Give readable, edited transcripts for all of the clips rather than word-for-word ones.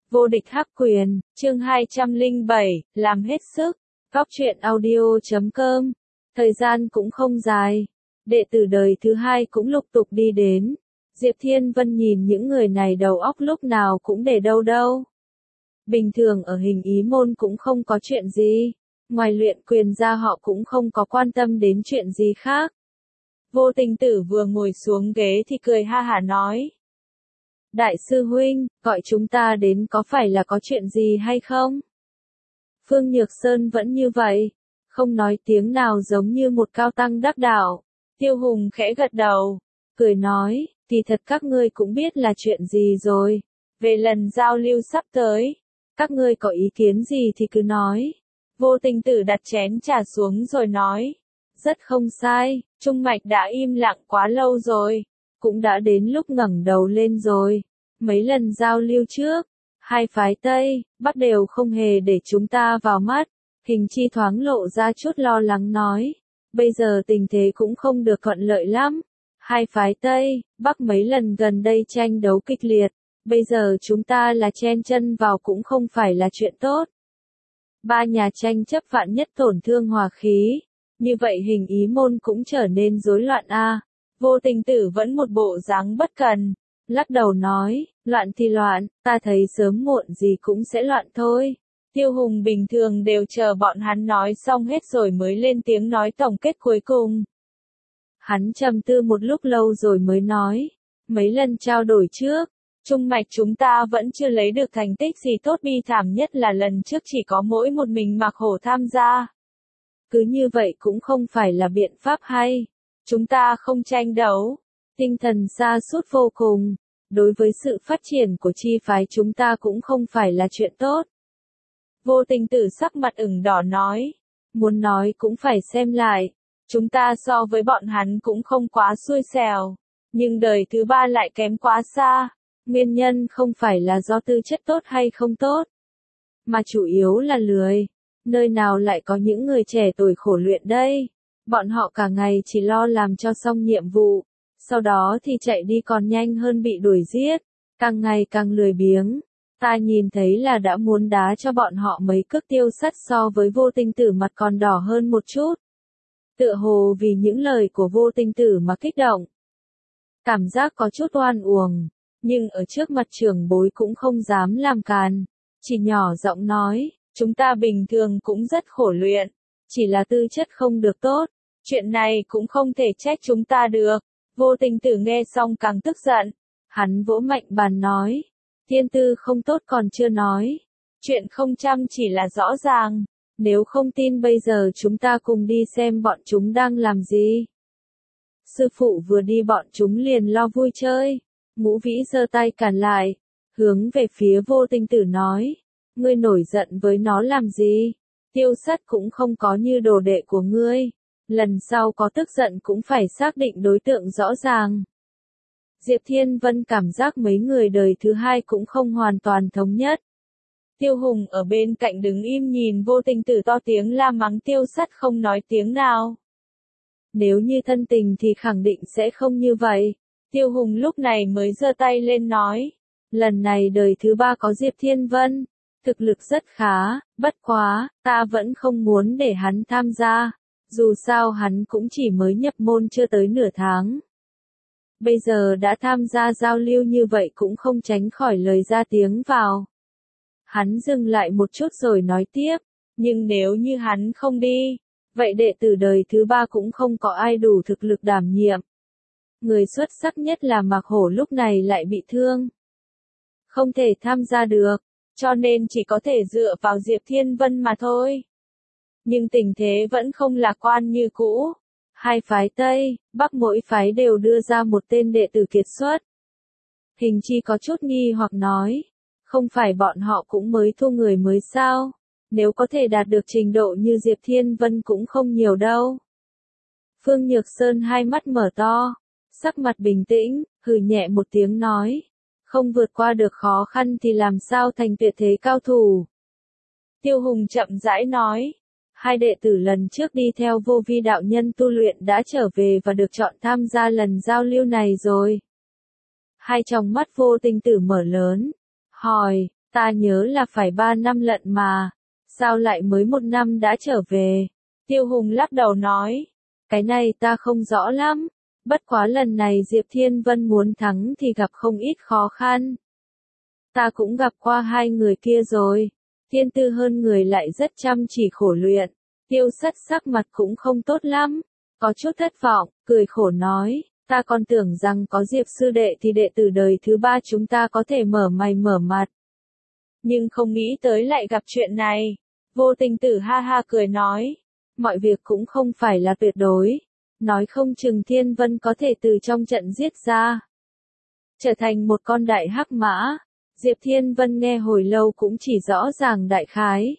Vô địch hắc quyền, chương 207, làm hết sức. Góc truyện audio.com. Thời gian cũng không dài. Đệ tử đời thứ hai cũng lục tục đi đến. Diệp Thiên Vân nhìn những người này đầu óc lúc nào cũng để đâu đâu. Bình thường ở hình ý môn cũng không có chuyện gì. Ngoài luyện quyền ra họ cũng không có quan tâm đến chuyện gì khác. Vô Tình Tử vừa ngồi xuống ghế thì cười ha hả nói. Đại sư huynh, gọi chúng ta đến có phải là có chuyện gì hay không? Phương Nhược Sơn vẫn như vậy, không nói tiếng nào giống như một cao tăng đắc đạo. Tiêu Hùng khẽ gật đầu, cười nói, thì thật các ngươi cũng biết là chuyện gì rồi. Về lần giao lưu sắp tới, các ngươi có ý kiến gì thì cứ nói. Vô Tình Tử đặt chén trà xuống rồi nói, rất không sai, Trung Mạch đã im lặng quá lâu rồi. Cũng đã đến lúc ngẩng đầu lên rồi. Mấy lần giao lưu trước, hai phái Tây, Bắc đều không hề để chúng ta vào mắt. Hình Chi thoáng lộ ra chút lo lắng nói. Bây giờ tình thế cũng không được thuận lợi lắm. Hai phái Tây, Bắc mấy lần gần đây tranh đấu kịch liệt. Bây giờ chúng ta là chen chân vào cũng không phải là chuyện tốt. Ba nhà tranh chấp vạn nhất tổn thương hòa khí. Như vậy hình ý môn cũng trở nên rối loạn a. Vô Tình Tử vẫn một bộ dáng bất cần, lắc đầu nói, loạn thì loạn, ta thấy sớm muộn gì cũng sẽ loạn thôi. Tiêu Hùng bình thường đều chờ bọn hắn nói xong hết rồi mới lên tiếng nói tổng kết cuối cùng. Hắn trầm tư một lúc lâu rồi mới nói, mấy lần trao đổi trước, Trung Mạch chúng ta vẫn chưa lấy được thành tích gì tốt, bi thảm nhất là lần trước chỉ có mỗi một mình Mạc Hổ tham gia. Cứ như vậy cũng không phải là biện pháp hay. Chúng ta không tranh đấu, tinh thần sa sút vô cùng, đối với sự phát triển của chi phái chúng ta cũng không phải là chuyện tốt. Vô Tình Tử sắc mặt ửng đỏ nói, muốn nói cũng phải xem lại, chúng ta so với bọn hắn cũng không quá xui xẻo, nhưng đời thứ ba lại kém quá xa, nguyên nhân không phải là do tư chất tốt hay không tốt, mà chủ yếu là lười, nơi nào lại có những người trẻ tuổi khổ luyện đây. Bọn họ cả ngày chỉ lo làm cho xong nhiệm vụ, sau đó thì chạy đi còn nhanh hơn bị đuổi giết, càng ngày càng lười biếng. Ta nhìn thấy là đã muốn đá cho bọn họ mấy cước tiêu sắt, so với Vô Tình Tử mặt còn đỏ hơn một chút. Tựa hồ vì những lời của Vô Tình Tử mà kích động. Cảm giác có chút oan uổng, nhưng ở trước mặt trưởng bối cũng không dám làm càn, chỉ nhỏ giọng nói, chúng ta bình thường cũng rất khổ luyện, chỉ là tư chất không được tốt. Chuyện này cũng không thể trách chúng ta được. Vô Tình Tử nghe xong càng tức giận. Hắn vỗ mạnh bàn nói. Thiên tư không tốt còn chưa nói. Chuyện không chăm chỉ là rõ ràng. Nếu không tin bây giờ chúng ta cùng đi xem bọn chúng đang làm gì. Sư phụ vừa đi bọn chúng liền lo vui chơi. Ngũ Vĩ giơ tay cản lại. Hướng về phía Vô Tình Tử nói. Ngươi nổi giận với nó làm gì? Tiêu Sắt cũng không có như đồ đệ của ngươi. Lần sau có tức giận cũng phải xác định đối tượng rõ ràng. Diệp Thiên Vân cảm giác mấy người đời thứ hai cũng không hoàn toàn thống nhất. Tiêu Hùng ở bên cạnh đứng im nhìn Vô Tình Tử to tiếng la mắng Tiêu Sắt không nói tiếng nào. Nếu như thân tình thì khẳng định sẽ không như vậy. Tiêu Hùng lúc này mới giơ tay lên nói. Lần này đời thứ ba có Diệp Thiên Vân. Thực lực rất khá, bất quá, ta vẫn không muốn để hắn tham gia. Dù sao hắn cũng chỉ mới nhập môn chưa tới nửa tháng. Bây giờ đã tham gia giao lưu như vậy cũng không tránh khỏi lời ra tiếng vào. Hắn dừng lại một chút rồi nói tiếp, nhưng nếu như hắn không đi, vậy đệ tử đời thứ ba cũng không có ai đủ thực lực đảm nhiệm. Người xuất sắc nhất là Mạc Hổ lúc này lại bị thương. Không thể tham gia được, cho nên chỉ có thể dựa vào Diệp Thiên Vân mà thôi. Nhưng tình thế vẫn không lạc quan như cũ. Hai phái Tây, Bắc mỗi phái đều đưa ra một tên đệ tử kiệt xuất. Hình Chi có chút nghi hoặc nói, không phải bọn họ cũng mới thu người mới sao? Nếu có thể đạt được trình độ như Diệp Thiên Vân cũng không nhiều đâu. Phương Nhược Sơn hai mắt mở to, sắc mặt bình tĩnh, hừ nhẹ một tiếng nói, không vượt qua được khó khăn thì làm sao thành tuyệt thế cao thủ. Tiêu Hùng chậm rãi nói. Hai đệ tử lần trước đi theo Vô Vi đạo nhân tu luyện đã trở về và được chọn tham gia lần giao lưu này rồi. Hai tròng mắt Vô Tình Tử mở lớn, hỏi, Ta nhớ là phải 3 năm lận mà, sao lại mới 1 năm đã trở về? Tiêu Hùng lắc đầu nói, cái này ta không rõ lắm, bất quá lần này Diệp Thiên Vân muốn thắng thì gặp không ít khó khăn. Ta cũng gặp qua hai người kia rồi, thiên tư hơn người lại rất chăm chỉ khổ luyện, Tiêu Sắt sắc mặt cũng không tốt lắm, có chút thất vọng, cười khổ nói, ta còn tưởng rằng có Diệp sư đệ thì đệ tử đời thứ 3 chúng ta có thể mở mày mở mặt. Nhưng không nghĩ tới lại gặp chuyện này. Vô Tình Tử ha ha cười nói, mọi việc cũng không phải là tuyệt đối, nói không chừng Thiên Vân có thể từ trong trận giết ra, trở thành một con đại hắc mã. Diệp Thiên Vân nghe hồi lâu cũng chỉ rõ ràng đại khái.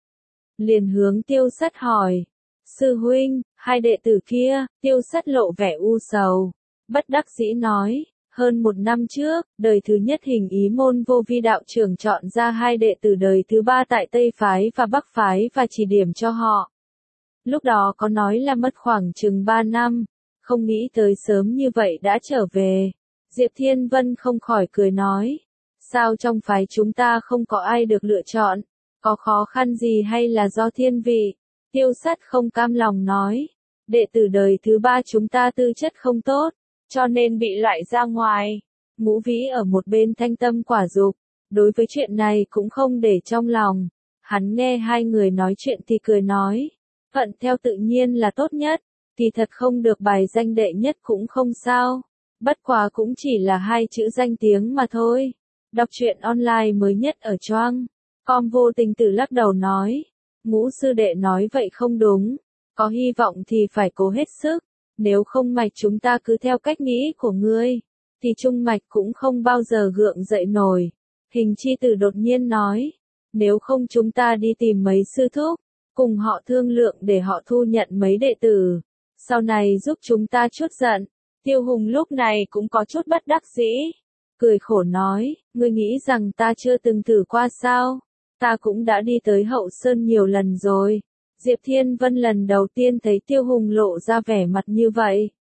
Liền hướng Tiêu Sắt hỏi, sư huynh, hai đệ tử kia, Tiêu Sắt lộ vẻ u sầu, bất đắc dĩ nói, hơn 1 năm trước, đời thứ nhất Hình Ý môn Vô Vi đạo trưởng chọn ra hai đệ tử đời thứ 3 tại Tây Phái và Bắc Phái và chỉ điểm cho họ. Lúc đó có nói là mất khoảng chừng 3 năm, không nghĩ tới sớm như vậy đã trở về. Diệp Thiên Vân không khỏi cười nói, sao trong phái chúng ta không có ai được lựa chọn, có khó khăn gì hay là do thiên vị? Tiêu Sắt không cam lòng nói, đệ tử đời thứ 3 chúng ta tư chất không tốt, cho nên bị loại ra ngoài. Ngũ Vĩ ở một bên thanh tâm quả dục, đối với chuyện này cũng không để trong lòng. Hắn nghe hai người nói chuyện thì cười nói, thuận theo tự nhiên là tốt nhất, thì thật không được bài danh đệ nhất cũng không sao. Bất quá cũng chỉ là 2 chữ danh tiếng mà thôi. Đọc truyện online mới nhất ở Choang. Com. Vô Tình Tử lắc đầu nói, Ngũ sư đệ nói vậy không đúng, có hy vọng thì phải cố hết sức, nếu không mạch chúng ta cứ theo cách nghĩ của ngươi, thì trung mạch cũng không bao giờ gượng dậy nổi. Hình Chi Tử đột nhiên nói, nếu không chúng ta đi tìm mấy sư thúc, cùng họ thương lượng để họ thu nhận mấy đệ tử, sau này giúp chúng ta chút giận. Tiêu Hùng lúc này cũng có chút bất đắc dĩ, cười khổ nói, ngươi nghĩ rằng ta chưa từng thử qua sao? Ta cũng đã đi tới Hậu Sơn nhiều lần rồi. Diệp Thiên Vân lần đầu tiên thấy Tiêu Hùng lộ ra vẻ mặt như vậy.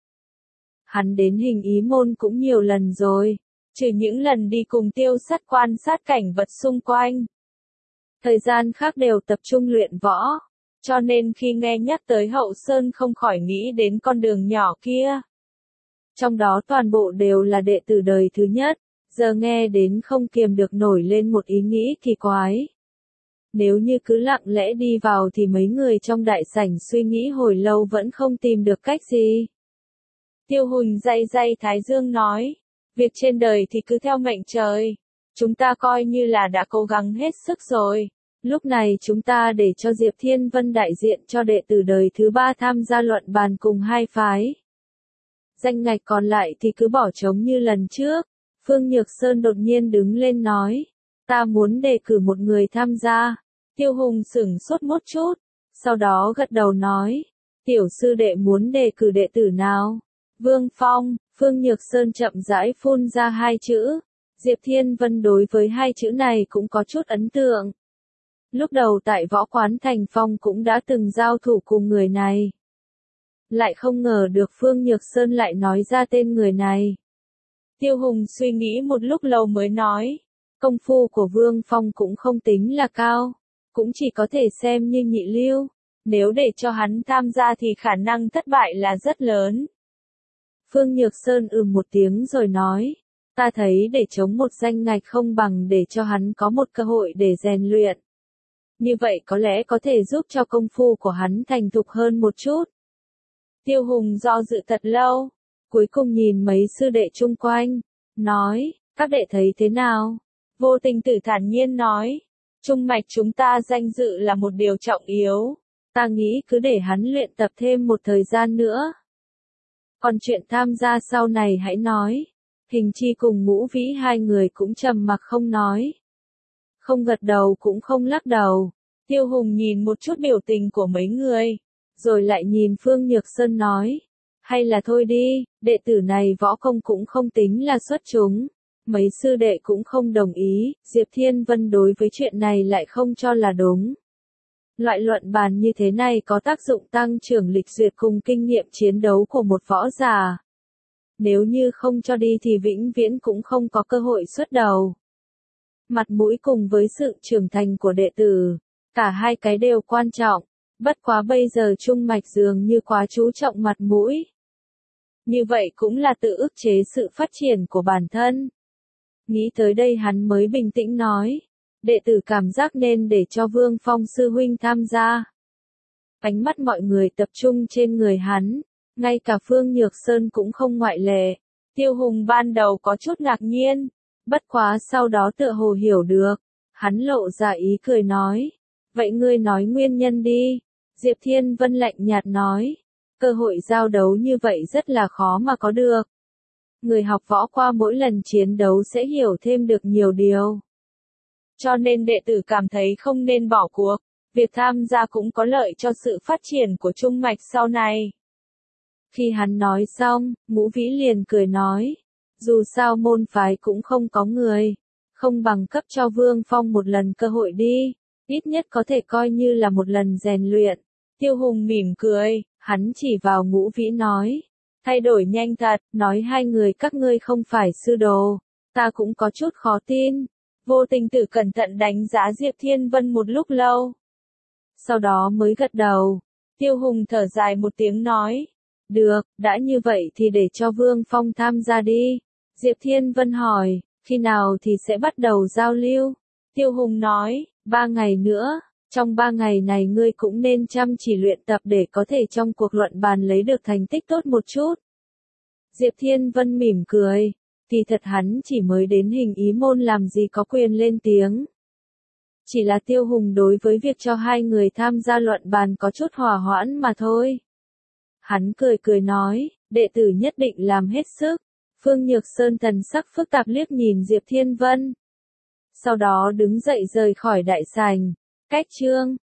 Hắn đến Hình Ý môn cũng nhiều lần rồi, trừ những lần đi cùng Tiêu Sắt quan sát cảnh vật xung quanh. Thời gian khác đều tập trung luyện võ, cho nên khi nghe nhắc tới Hậu Sơn không khỏi nghĩ đến con đường nhỏ kia. Trong đó toàn bộ đều là đệ tử đời thứ nhất, giờ nghe đến không kiềm được nổi lên một ý nghĩ kỳ quái. Nếu như cứ lặng lẽ đi vào thì mấy người trong đại sảnh suy nghĩ hồi lâu vẫn không tìm được cách gì. Tiêu Hùng day day thái dương nói, việc trên đời thì cứ theo mệnh trời, chúng ta coi như là đã cố gắng hết sức rồi. Lúc này chúng ta để cho Diệp Thiên Vân đại diện cho đệ tử đời thứ 3 tham gia luận bàn cùng hai phái. Danh ngạch còn lại thì cứ bỏ trống như lần trước. Phương Nhược Sơn đột nhiên đứng lên nói, ta muốn đề cử một người tham gia. Tiêu Hùng sửng sốt một chút, sau đó gật đầu nói, tiểu sư đệ muốn đề cử đệ tử nào? Vương Phong. Phương Nhược Sơn chậm rãi phun ra 2 chữ. Diệp Thiên Vân đối với 2 chữ này cũng có chút ấn tượng. Lúc đầu tại võ quán Thành Phong cũng đã từng giao thủ cùng người này. Lại không ngờ được Phương Nhược Sơn lại nói ra tên người này. Tiêu Hùng suy nghĩ một lúc lâu mới nói, công phu của Vương Phong cũng không tính là cao, cũng chỉ có thể xem như nhị lưu, nếu để cho hắn tham gia thì khả năng thất bại là rất lớn. Phương Nhược Sơn một tiếng rồi nói, ta thấy để chống một danh ngạch không bằng để cho hắn có một cơ hội để rèn luyện. Như vậy có lẽ có thể giúp cho công phu của hắn thành thục hơn một chút. Tiêu Hùng do dự thật lâu, cuối cùng nhìn mấy sư đệ chung quanh, nói, các đệ thấy thế nào? Vô Tình Tử thản nhiên nói, trung mạch chúng ta danh dự là một điều trọng yếu, ta nghĩ cứ để hắn luyện tập thêm một thời gian nữa. Còn chuyện tham gia sau này hãy nói. Hình Chi cùng Ngũ Vĩ hai người cũng trầm mặc không nói. Không gật đầu cũng không lắc đầu. Tiêu Hùng nhìn một chút biểu tình của mấy người, rồi lại nhìn Phương Nhược Sơn nói, hay là thôi đi, đệ tử này võ công cũng không tính là xuất chúng. Mấy sư đệ cũng không đồng ý, Diệp Thiên Vân đối với chuyện này lại không cho là đúng. Loại luận bàn như thế này có tác dụng tăng trưởng lịch duyệt cùng kinh nghiệm chiến đấu của một võ giả. Nếu như không cho đi thì vĩnh viễn cũng không có cơ hội xuất đầu. Mặt mũi cùng với sự trưởng thành của đệ tử, cả hai cái đều quan trọng, bất quá bây giờ Trung Mạch dường như quá chú trọng mặt mũi. Như vậy cũng là tự ức chế sự phát triển của bản thân. Nghĩ tới đây hắn mới bình tĩnh nói, đệ tử cảm giác nên để cho Vương Phong sư huynh tham gia. Ánh mắt mọi người tập trung trên người hắn, ngay cả Phương Nhược Sơn cũng không ngoại lệ. Tiêu Hùng ban đầu có chút ngạc nhiên, bất quá sau đó tựa hồ hiểu được, hắn lộ ra ý cười nói, vậy ngươi nói nguyên nhân đi. Diệp Thiên Vân lạnh nhạt nói, cơ hội giao đấu như vậy rất là khó mà có được. Người học võ qua mỗi lần chiến đấu sẽ hiểu thêm được nhiều điều. Cho nên đệ tử cảm thấy không nên bỏ cuộc, việc tham gia cũng có lợi cho sự phát triển của Trung Mạch sau này. Khi hắn nói xong, Ngũ Vĩ liền cười nói, dù sao môn phái cũng không có người, không bằng cấp cho Vương Phong một lần cơ hội đi, ít nhất có thể coi như là một lần rèn luyện. Tiêu Hùng mỉm cười, hắn chỉ vào Ngũ Vĩ nói, thay đổi nhanh thật, nói hai người các ngươi không phải sư đồ, ta cũng có chút khó tin. Vô Tình Tử cẩn thận đánh giá Diệp Thiên Vân một lúc lâu, sau đó mới gật đầu. Tiêu Hùng thở dài một tiếng nói, được, đã như vậy thì để cho Vương Phong tham gia đi. Diệp Thiên Vân hỏi, khi nào thì sẽ bắt đầu giao lưu? Tiêu Hùng nói, 3 ngày nữa, trong 3 ngày này ngươi cũng nên chăm chỉ luyện tập để có thể trong cuộc luận bàn lấy được thành tích tốt một chút. Diệp Thiên Vân mỉm cười, thì thật hắn chỉ mới đến Hình Ý môn làm gì có quyền lên tiếng. Chỉ là Tiêu Hùng đối với việc cho hai người tham gia luận bàn có chút hòa hoãn mà thôi. Hắn cười cười nói, đệ tử nhất định làm hết sức. Phương Nhược Sơn thần sắc phức tạp liếc nhìn Diệp Thiên Vân. Sau đó đứng dậy rời khỏi đại sảnh. Cách chương